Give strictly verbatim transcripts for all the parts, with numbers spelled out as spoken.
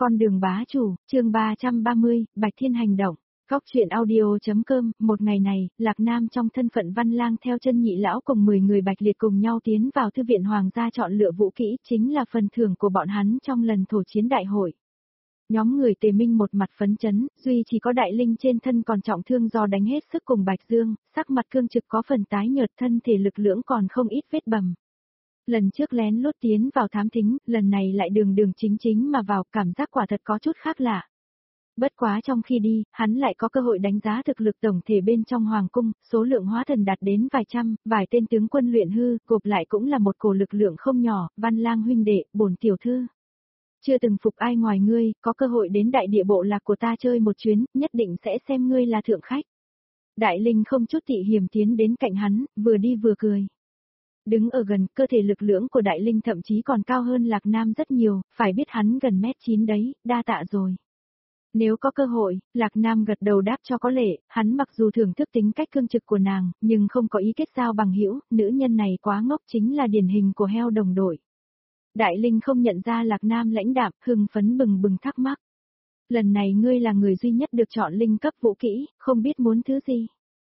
Con đường bá chủ, chương ba trăm ba mươi, Bạch Thiên hành động. Góc truyện audio.com, một ngày này, Lạc Nam trong thân phận văn lang theo chân nhị lão cùng mười người Bạch Liệt cùng nhau tiến vào thư viện hoàng gia chọn lựa vũ kỹ, chính là phần thưởng của bọn hắn trong lần thổ chiến đại hội. Nhóm người Tề Minh một mặt phấn chấn, duy chỉ có Đại Linh trên thân còn trọng thương do đánh hết sức cùng Bạch Dương, sắc mặt cương trực có phần tái nhợt, thân thể lực lưỡng còn không ít vết bầm. Lần trước lén lút tiến vào thám thính, lần này lại đường đường chính chính mà vào, cảm giác quả thật có chút khác lạ. Bất quá trong khi đi, hắn lại có cơ hội đánh giá thực lực tổng thể bên trong hoàng cung, số lượng hóa thần đạt đến vài trăm, vài tên tướng quân luyện hư, gộp lại cũng là một cổ lực lượng không nhỏ. Văn lang huynh đệ, bổn tiểu thư chưa từng phục ai ngoài ngươi, có cơ hội đến đại địa bộ lạc của ta chơi một chuyến, nhất định sẽ xem ngươi là thượng khách. Đại Linh không chút tị hiềm tiến đến cạnh hắn, vừa đi vừa cười. Đứng ở gần, cơ thể lực lượng của Đại Linh thậm chí còn cao hơn Lạc Nam rất nhiều, phải biết hắn gần mét chín đấy, đa tạ rồi. Nếu có cơ hội, Lạc Nam gật đầu đáp cho có lệ, hắn mặc dù thưởng thức tính cách cương trực của nàng, nhưng không có ý kết giao bằng hữu, nữ nhân này quá ngốc, chính là điển hình của heo đồng đội. Đại Linh không nhận ra Lạc Nam lãnh đạm, hưng phấn bừng bừng thắc mắc. Lần này ngươi là người duy nhất được chọn linh cấp vũ kỹ, không biết muốn thứ gì.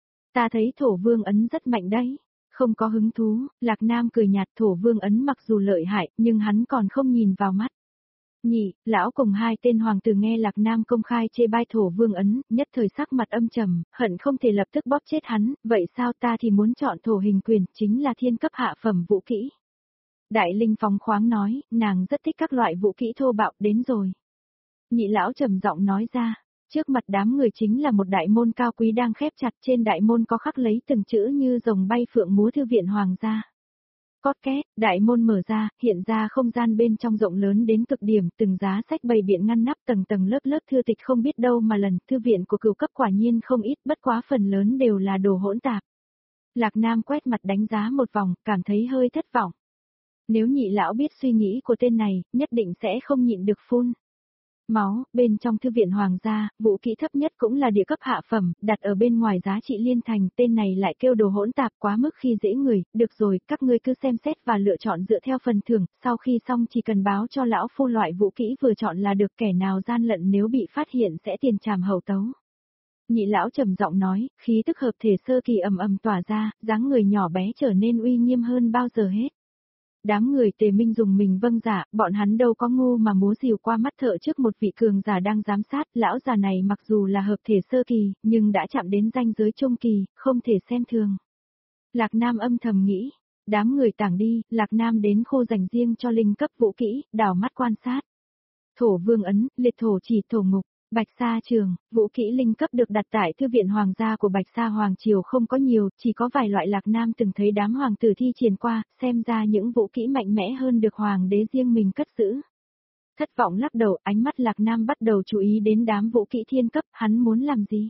Ta thấy thổ vương ấn rất mạnh đấy. Không có hứng thú, Lạc Nam cười nhạt, thổ vương ấn mặc dù lợi hại, nhưng hắn còn không nhìn vào mắt. Nhị, lão cùng hai tên hoàng tử nghe Lạc Nam công khai chê bai thổ vương ấn, nhất thời sắc mặt âm trầm, hận không thể lập tức bóp chết hắn, vậy sao ta thì muốn chọn thổ hình quyền, chính là thiên cấp hạ phẩm vũ kỹ. Đại Linh phóng khoáng nói, nàng rất thích các loại vũ kỹ thô bạo, đến rồi. Nhị lão trầm giọng nói ra. Trước mặt đám người chính là một đại môn cao quý đang khép chặt, trên đại môn có khắc lấy từng chữ như rồng bay phượng múa thư viện hoàng gia. Cót két, đại môn mở ra, hiện ra không gian bên trong rộng lớn đến cực điểm, từng giá sách bày biện ngăn nắp tầng tầng lớp lớp thư tịch không biết đâu mà lần, thư viện của cửu cấp quả nhiên không ít, bất quá phần lớn đều là đồ hỗn tạp. Lạc Nam quét mặt đánh giá một vòng, cảm thấy hơi thất vọng. Nếu nhị lão biết suy nghĩ của tên này, nhất định sẽ không nhịn được phun máu. Bên trong thư viện hoàng gia, vũ kỹ thấp nhất cũng là địa cấp hạ phẩm, đặt ở bên ngoài giá trị liên thành, tên này lại kêu đồ hỗn tạp quá mức khi dễ người, được rồi, các ngươi cứ xem xét và lựa chọn dựa theo phần thưởng, sau khi xong chỉ cần báo cho lão phu loại vũ kỹ vừa chọn là được, kẻ nào gian lận nếu bị phát hiện sẽ tiền trảm hậu tấu. Nhị lão trầm giọng nói, khí tức hợp thể sơ kỳ ầm ầm tỏa ra, dáng người nhỏ bé trở nên uy nghiêm hơn bao giờ hết. Đám người Tề Minh dùng mình vâng giả, bọn hắn đâu có ngu mà múa rìu qua mắt thợ trước một vị cường giả đang giám sát, lão già này mặc dù là hợp thể sơ kỳ, nhưng đã chạm đến ranh giới trung kỳ, không thể xem thường. Lạc Nam âm thầm nghĩ, đám người tản đi, Lạc Nam đến khu dành riêng cho linh cấp vũ kỹ, đảo mắt quan sát. Thổ vương ấn, liệt thổ chỉ, thổ ngục. Bạch Sa Trường, vũ kỹ linh cấp được đặt tại thư viện hoàng gia của Bạch Sa Hoàng Triều không có nhiều, chỉ có vài loại. Lạc Nam từng thấy đám hoàng tử thi triển qua, xem ra những vũ kỹ mạnh mẽ hơn được hoàng đế riêng mình cất giữ. Thất vọng lắc đầu, ánh mắt Lạc Nam bắt đầu chú ý đến đám vũ kỹ thiên cấp, hắn muốn làm gì?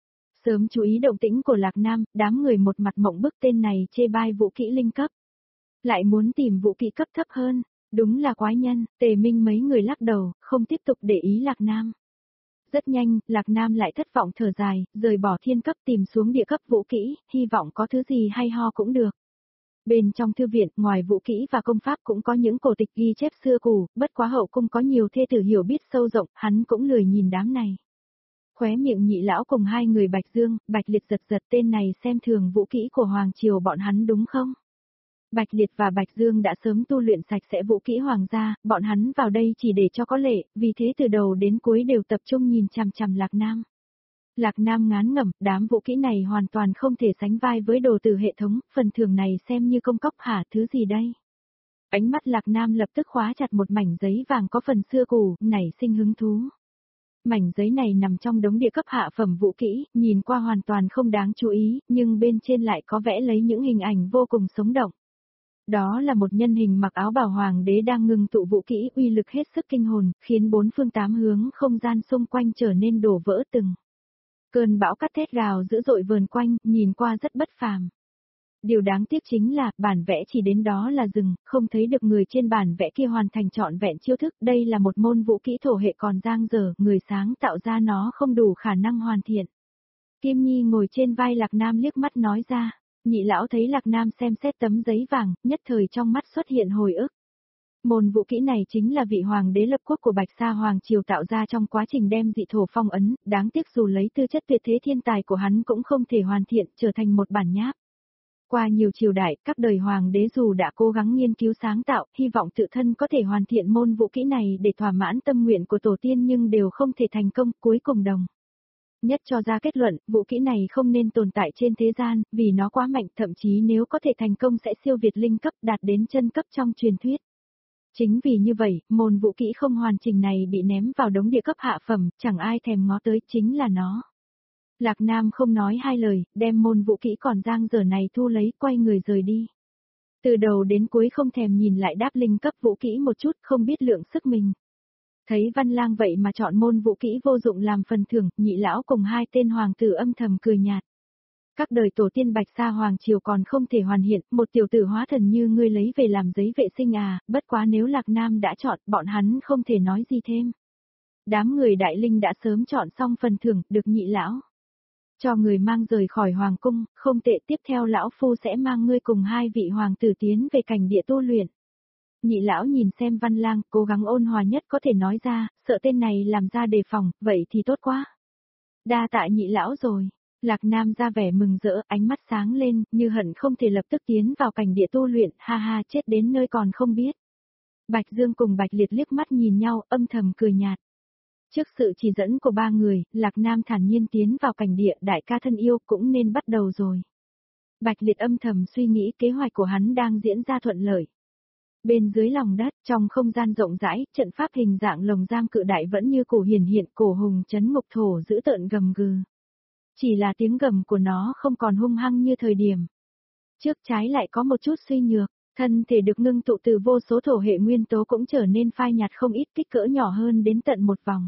Sớm chú ý động tĩnh của Lạc Nam, đám người một mặt mộng bức, tên này chê bai vũ kỹ linh cấp. Lại muốn tìm vũ kỹ cấp thấp hơn, đúng là quái nhân. Tề Minh mấy người lắc đầu, không tiếp tục để ý Lạc Nam. Rất nhanh, Lạc Nam lại thất vọng thở dài, rời bỏ thiên cấp tìm xuống địa cấp vũ kỹ, hy vọng có thứ gì hay ho cũng được. Bên trong thư viện, ngoài vũ kỹ và công pháp cũng có những cổ tịch ghi chép xưa cũ, bất quá hậu cung có nhiều thê tử hiểu biết sâu rộng, hắn cũng lười nhìn đám này. Khóe miệng nhị lão cùng hai người Bạch Dương, Bạch Liệt giật giật, tên này xem thường vũ kỹ của Hoàng Triều bọn hắn đúng không? Bạch Liệt và Bạch Dương đã sớm tu luyện sạch sẽ vũ kỹ hoàng gia, bọn hắn vào đây chỉ để cho có lệ, vì thế từ đầu đến cuối đều tập trung nhìn chằm chằm Lạc Nam. Lạc Nam ngán ngẩm, đám vũ kỹ này hoàn toàn không thể sánh vai với đồ từ hệ thống, phần thưởng này xem như công cốc hả, thứ gì đây? Ánh mắt Lạc Nam lập tức khóa chặt một mảnh giấy vàng có phần xưa cũ, nảy sinh hứng thú. Mảnh giấy này nằm trong đống địa cấp hạ phẩm vũ kỹ, nhìn qua hoàn toàn không đáng chú ý, nhưng bên trên lại có vẽ lấy những hình ảnh vô cùng sống động. Đó là một nhân hình mặc áo bào hoàng đế đang ngưng tụ vũ kỹ, uy lực hết sức kinh hồn, khiến bốn phương tám hướng không gian xung quanh trở nên đổ vỡ từng. Cơn bão cắt thét gào dữ dội vờn quanh, nhìn qua rất bất phàm. Điều đáng tiếc chính là, bản vẽ chỉ đến đó là dừng, không thấy được người trên bản vẽ kia hoàn thành trọn vẹn chiêu thức, đây là một môn vũ kỹ thổ hệ còn dang dở, người sáng tạo ra nó không đủ khả năng hoàn thiện. Kim Nhi ngồi trên vai Lạc Nam liếc mắt nói ra. Nhị lão thấy Lạc Nam xem xét tấm giấy vàng, nhất thời trong mắt xuất hiện hồi ức. Môn vũ kỹ này chính là vị hoàng đế lập quốc của Bạch Sa Hoàng Triều tạo ra trong quá trình đem dị thổ phong ấn, đáng tiếc dù lấy tư chất tuyệt thế thiên tài của hắn cũng không thể hoàn thiện trở thành một bản nháp. Qua nhiều triều đại, các đời hoàng đế dù đã cố gắng nghiên cứu sáng tạo, hy vọng tự thân có thể hoàn thiện môn vũ kỹ này để thỏa mãn tâm nguyện của tổ tiên nhưng đều không thể thành công, cuối cùng đồng nhất cho ra kết luận, vũ kỹ này không nên tồn tại trên thế gian, vì nó quá mạnh, thậm chí nếu có thể thành công sẽ siêu việt linh cấp đạt đến chân cấp trong truyền thuyết. Chính vì như vậy, môn vũ kỹ không hoàn chỉnh này bị ném vào đống địa cấp hạ phẩm, chẳng ai thèm ngó tới, chính là nó. Lạc Nam không nói hai lời, đem môn vũ kỹ còn dang dở này thu lấy, quay người rời đi. Từ đầu đến cuối không thèm nhìn lại đáp linh cấp vũ kỹ một chút, không biết lượng sức mình. Thấy Văn Lang vậy mà chọn môn vũ kỹ vô dụng làm phần thưởng, Nhị lão cùng hai tên hoàng tử âm thầm cười nhạt. Các đời tổ tiên Bạch Sa Hoàng Triều còn không thể hoàn hiện, một tiểu tử hóa thần như ngươi lấy về làm giấy vệ sinh à, bất quá nếu Lạc Nam đã chọn, bọn hắn không thể nói gì thêm. Đám người đại linh đã sớm chọn xong phần thưởng, được Nhị lão cho người mang rời khỏi hoàng cung, không tệ, tiếp theo lão phu sẽ mang ngươi cùng hai vị hoàng tử tiến về cảnh địa tu luyện. Nhị lão nhìn xem Văn Lang, cố gắng ôn hòa nhất có thể nói ra, sợ tên này làm ra đề phòng, vậy thì tốt quá. Đa tạ Nhị lão rồi. Lạc Nam ra vẻ mừng rỡ, ánh mắt sáng lên, như hận không thể lập tức tiến vào cảnh địa tu luyện, ha ha, chết đến nơi còn không biết. Bạch Dương cùng Bạch Liệt liếc mắt nhìn nhau, âm thầm cười nhạt. Trước sự chỉ dẫn của ba người, Lạc Nam thản nhiên tiến vào cảnh địa, đại ca thân yêu cũng nên bắt đầu rồi. Bạch Liệt âm thầm suy nghĩ kế hoạch của hắn đang diễn ra thuận lợi. Bên dưới lòng đất, trong không gian rộng rãi, trận pháp hình dạng lồng giam cự đại vẫn như cổ hiển hiện, cổ hùng chấn ngục thổ giữ tợn gầm gừ. Chỉ là tiếng gầm của nó không còn hung hăng như thời điểm trước, trái lại có một chút suy nhược, thân thể được ngưng tụ từ vô số thổ hệ nguyên tố cũng trở nên phai nhạt không ít, kích cỡ nhỏ hơn đến tận một vòng.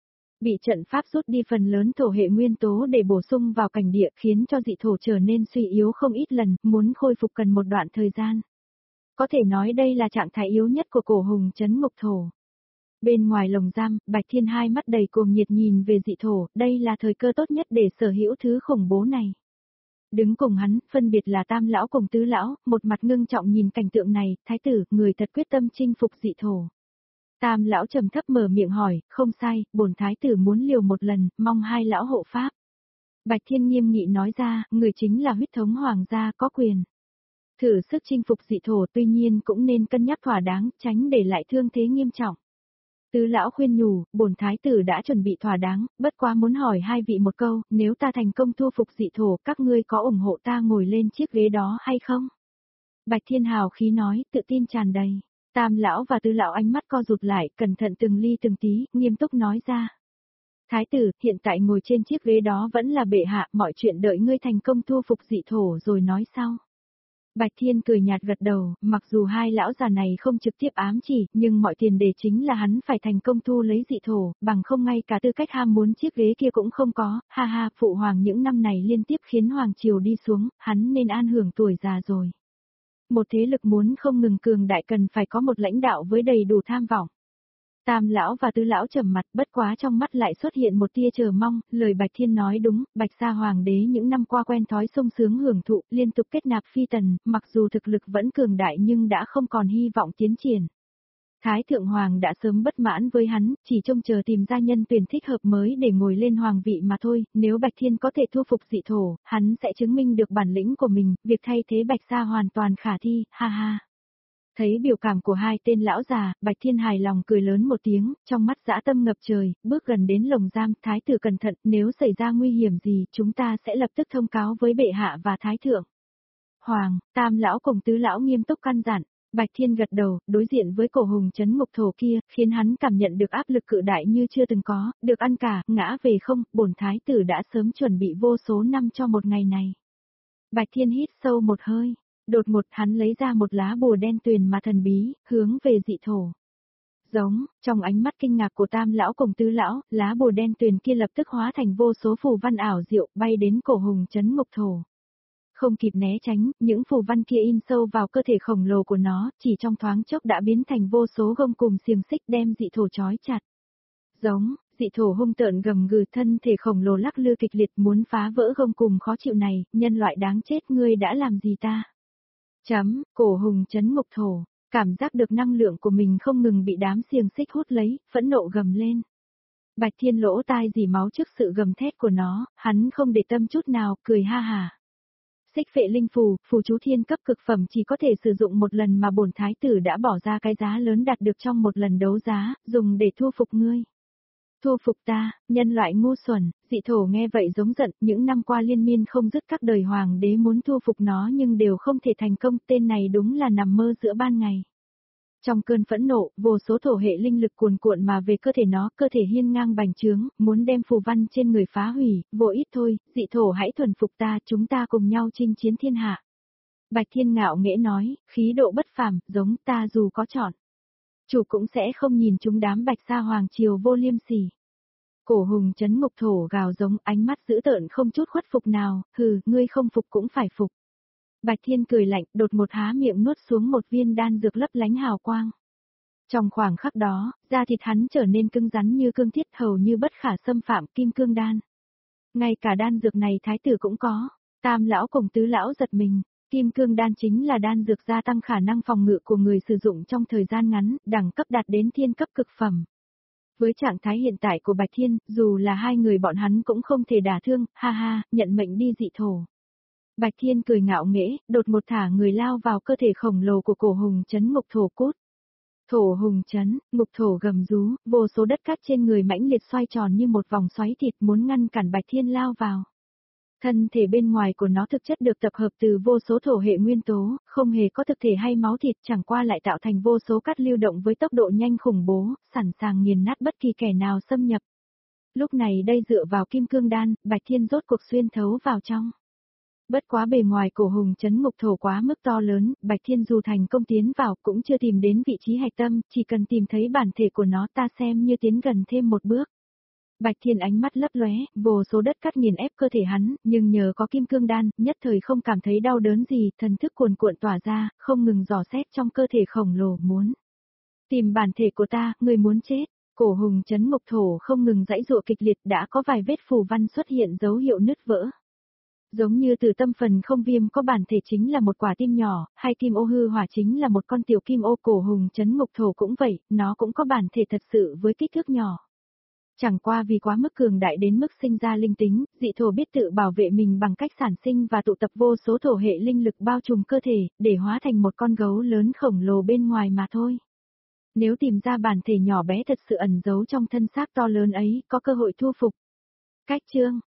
Bị trận pháp rút đi phần lớn thổ hệ nguyên tố để bổ sung vào cảnh địa khiến cho dị thổ trở nên suy yếu không ít lần, muốn khôi phục cần một đoạn thời gian. Có thể nói đây là trạng thái yếu nhất của cổ hùng chấn ngục thổ. Bên ngoài lồng giam, Bạch Thiên hai mắt đầy cuồng nhiệt nhìn về dị thổ, đây là thời cơ tốt nhất để sở hữu thứ khủng bố này. Đứng cùng hắn, phân biệt là Tam lão cùng Tứ lão, một mặt ngưng trọng nhìn cảnh tượng này, thái tử, người thật quyết tâm chinh phục dị thổ. Tam lão trầm thấp mở miệng hỏi, không sai, bổn thái tử muốn liều một lần, mong hai lão hộ pháp. Bạch Thiên nghiêm nghị nói ra, người chính là huyết thống hoàng gia có quyền thử sức chinh phục dị thổ, tuy nhiên cũng nên cân nhắc thỏa đáng, tránh để lại thương thế nghiêm trọng. Tứ lão khuyên nhủ, bổn thái tử đã chuẩn bị thỏa đáng, bất quá muốn hỏi hai vị một câu, nếu ta thành công thu phục dị thổ, các ngươi có ủng hộ ta ngồi lên chiếc ghế đó hay không? Bạch Thiên hào khí nói, tự tin tràn đầy. Tam lão và Tứ lão ánh mắt co rụt lại, cẩn thận từng ly từng tí, nghiêm túc nói ra. Thái tử, hiện tại ngồi trên chiếc ghế đó vẫn là bệ hạ, mọi chuyện đợi ngươi thành công thu phục dị thổ rồi nói sau. Bạch Thiên cười nhạt gật đầu, mặc dù hai lão già này không trực tiếp ám chỉ, nhưng mọi tiền đề chính là hắn phải thành công thu lấy dị thổ, bằng không ngay cả tư cách ham muốn chiếc ghế kia cũng không có, ha ha, phụ hoàng những năm này liên tiếp khiến hoàng triều đi xuống, hắn nên an hưởng tuổi già rồi. Một thế lực muốn không ngừng cường đại cần phải có một lãnh đạo với đầy đủ tham vọng. Tam lão và Tứ lão trầm mặt, bất quá trong mắt lại xuất hiện một tia chờ mong, lời Bạch Thiên nói đúng, Bạch Sa Hoàng đế những năm qua quen thói sung sướng hưởng thụ, liên tục kết nạp phi tần, mặc dù thực lực vẫn cường đại nhưng đã không còn hy vọng tiến triển. Thái Thượng Hoàng đã sớm bất mãn với hắn, chỉ trông chờ tìm ra nhân tuyển thích hợp mới để ngồi lên hoàng vị mà thôi, nếu Bạch Thiên có thể thu phục dị thổ, hắn sẽ chứng minh được bản lĩnh của mình, việc thay thế Bạch Sa hoàn toàn khả thi, ha ha. Thấy biểu cảm của hai tên lão già, Bạch Thiên hài lòng cười lớn một tiếng, trong mắt dã tâm ngập trời, bước gần đến lồng giam, thái tử cẩn thận, nếu xảy ra nguy hiểm gì, chúng ta sẽ lập tức thông cáo với bệ hạ và thái thượng. Hoàng, Tam lão cùng Tứ lão nghiêm túc căn dặn, Bạch Thiên gật đầu, đối diện với cổ hùng chấn ngục thổ kia, khiến hắn cảm nhận được áp lực cự đại như chưa từng có, được ăn cả, ngã về không, bổn thái tử đã sớm chuẩn bị vô số năm cho một ngày này. Bạch Thiên hít sâu một hơi. Đột ngột hắn lấy ra một lá bùa đen tuyền mà thần bí, hướng về dị thổ. Giống, trong ánh mắt kinh ngạc của Tam lão cùng Tứ lão, lá bùa đen tuyền kia lập tức hóa thành vô số phù văn ảo diệu, bay đến cổ hùng chấn ngục thổ. Không kịp né tránh, những phù văn kia in sâu vào cơ thể khổng lồ của nó, chỉ trong thoáng chốc đã biến thành vô số gông cùm xiềng xích đem dị thổ trói chặt. Giống, dị thổ hung tợn gầm gừ, thân thể khổng lồ lắc lư kịch liệt muốn phá vỡ gông cùm khó chịu này, nhân loại đáng chết, ngươi đã làm gì ta? Chấm, cổ hùng chấn ngục thổ, cảm giác được năng lượng của mình không ngừng bị đám xiềng xích hút lấy, phẫn nộ gầm lên. Bạch Thiên lỗ tai dì máu trước sự gầm thét của nó, hắn không để tâm chút nào, cười ha hà. Xích phệ linh phù, phù chú thiên cấp cực phẩm chỉ có thể sử dụng một lần mà bổn thái tử đã bỏ ra cái giá lớn đạt được trong một lần đấu giá, dùng để thu phục ngươi. Thu phục ta, nhân loại ngu xuẩn, dị thổ nghe vậy giống giận, những năm qua liên miên không dứt các đời hoàng đế muốn thu phục nó nhưng đều không thể thành công, tên này đúng là nằm mơ giữa ban ngày. Trong cơn phẫn nộ, vô số thổ hệ linh lực cuồn cuộn mà về cơ thể nó, cơ thể hiên ngang bành trướng, muốn đem phù văn trên người phá hủy, vô ít thôi, dị thổ hãy thuần phục ta, chúng ta cùng nhau chinh chiến thiên hạ. Bạch Thiên ngạo nghễ nói, khí độ bất phàm, giống ta dù có chọn. Chủ cũng sẽ không nhìn chúng đám bạch sa hoàng triều vô liêm sỉ. Cổ hùng chấn ngục thổ gào giống, ánh mắt dữ tợn không chút khuất phục nào, hừ, ngươi không phục cũng phải phục. Bạch Thiên cười lạnh, đột một há miệng nuốt xuống một viên đan dược lấp lánh hào quang. Trong khoảng khắc đó, da thịt hắn trở nên cứng rắn như cương thiết, hầu như bất khả xâm phạm, kim cương đan. Ngay cả đan dược này thái tử cũng có, tam lão cùng tứ lão giật mình, kim cương đan chính là đan dược gia tăng khả năng phòng ngự của người sử dụng trong thời gian ngắn, đẳng cấp đạt đến thiên cấp cực phẩm. Với trạng thái hiện tại của Bạch Thiên, dù là hai người bọn hắn cũng không thể đả thương, ha ha, nhận mệnh đi dị thổ. Bạch Thiên cười ngạo nghễ, đột một thả người lao vào cơ thể khổng lồ của cổ hùng chấn ngục thổ cốt. Thổ hùng chấn, ngục thổ gầm rú, vô số đất cát trên người mãnh liệt xoay tròn như một vòng xoáy thịt muốn ngăn cản Bạch Thiên lao vào. Thân thể bên ngoài của nó thực chất được tập hợp từ vô số thổ hệ nguyên tố, không hề có thực thể hay máu thịt, chẳng qua lại tạo thành vô số cát lưu động với tốc độ nhanh khủng bố, sẵn sàng nghiền nát bất kỳ kẻ nào xâm nhập. Lúc này đây dựa vào kim cương đan, Bạch Thiên rốt cuộc xuyên thấu vào trong. Bất quá bề ngoài cổ hùng chấn ngục thổ quá mức to lớn, Bạch Thiên dù thành công tiến vào cũng chưa tìm đến vị trí hạch tâm, chỉ cần tìm thấy bản thể của nó ta xem như tiến gần thêm một bước. Bạch Thiên ánh mắt lấp lóe, vô số đất cát nghiền ép cơ thể hắn, nhưng nhờ có kim cương đan, nhất thời không cảm thấy đau đớn gì, thần thức cuồn cuộn tỏa ra, không ngừng dò xét trong cơ thể khổng lồ muốn. Tìm bản thể của ta, người muốn chết. Cổ hùng chấn ngục thổ không ngừng giãy giụa kịch liệt, đã có vài vết phù văn xuất hiện dấu hiệu nứt vỡ. Giống như từ tâm phần không viêm có bản thể chính là một quả tim nhỏ, hay kim ô hư hỏa chính là một con tiểu kim ô, cổ hùng chấn ngục thổ cũng vậy, nó cũng có bản thể thật sự với kích thước nhỏ. Chẳng qua vì quá mức cường đại đến mức sinh ra linh tính, dị thổ biết tự bảo vệ mình bằng cách sản sinh và tụ tập vô số thổ hệ linh lực bao trùm cơ thể, để hóa thành một con gấu lớn khổng lồ bên ngoài mà thôi. Nếu tìm ra bản thể nhỏ bé thật sự ẩn giấu trong thân xác to lớn ấy, có cơ hội thu phục. Cách chương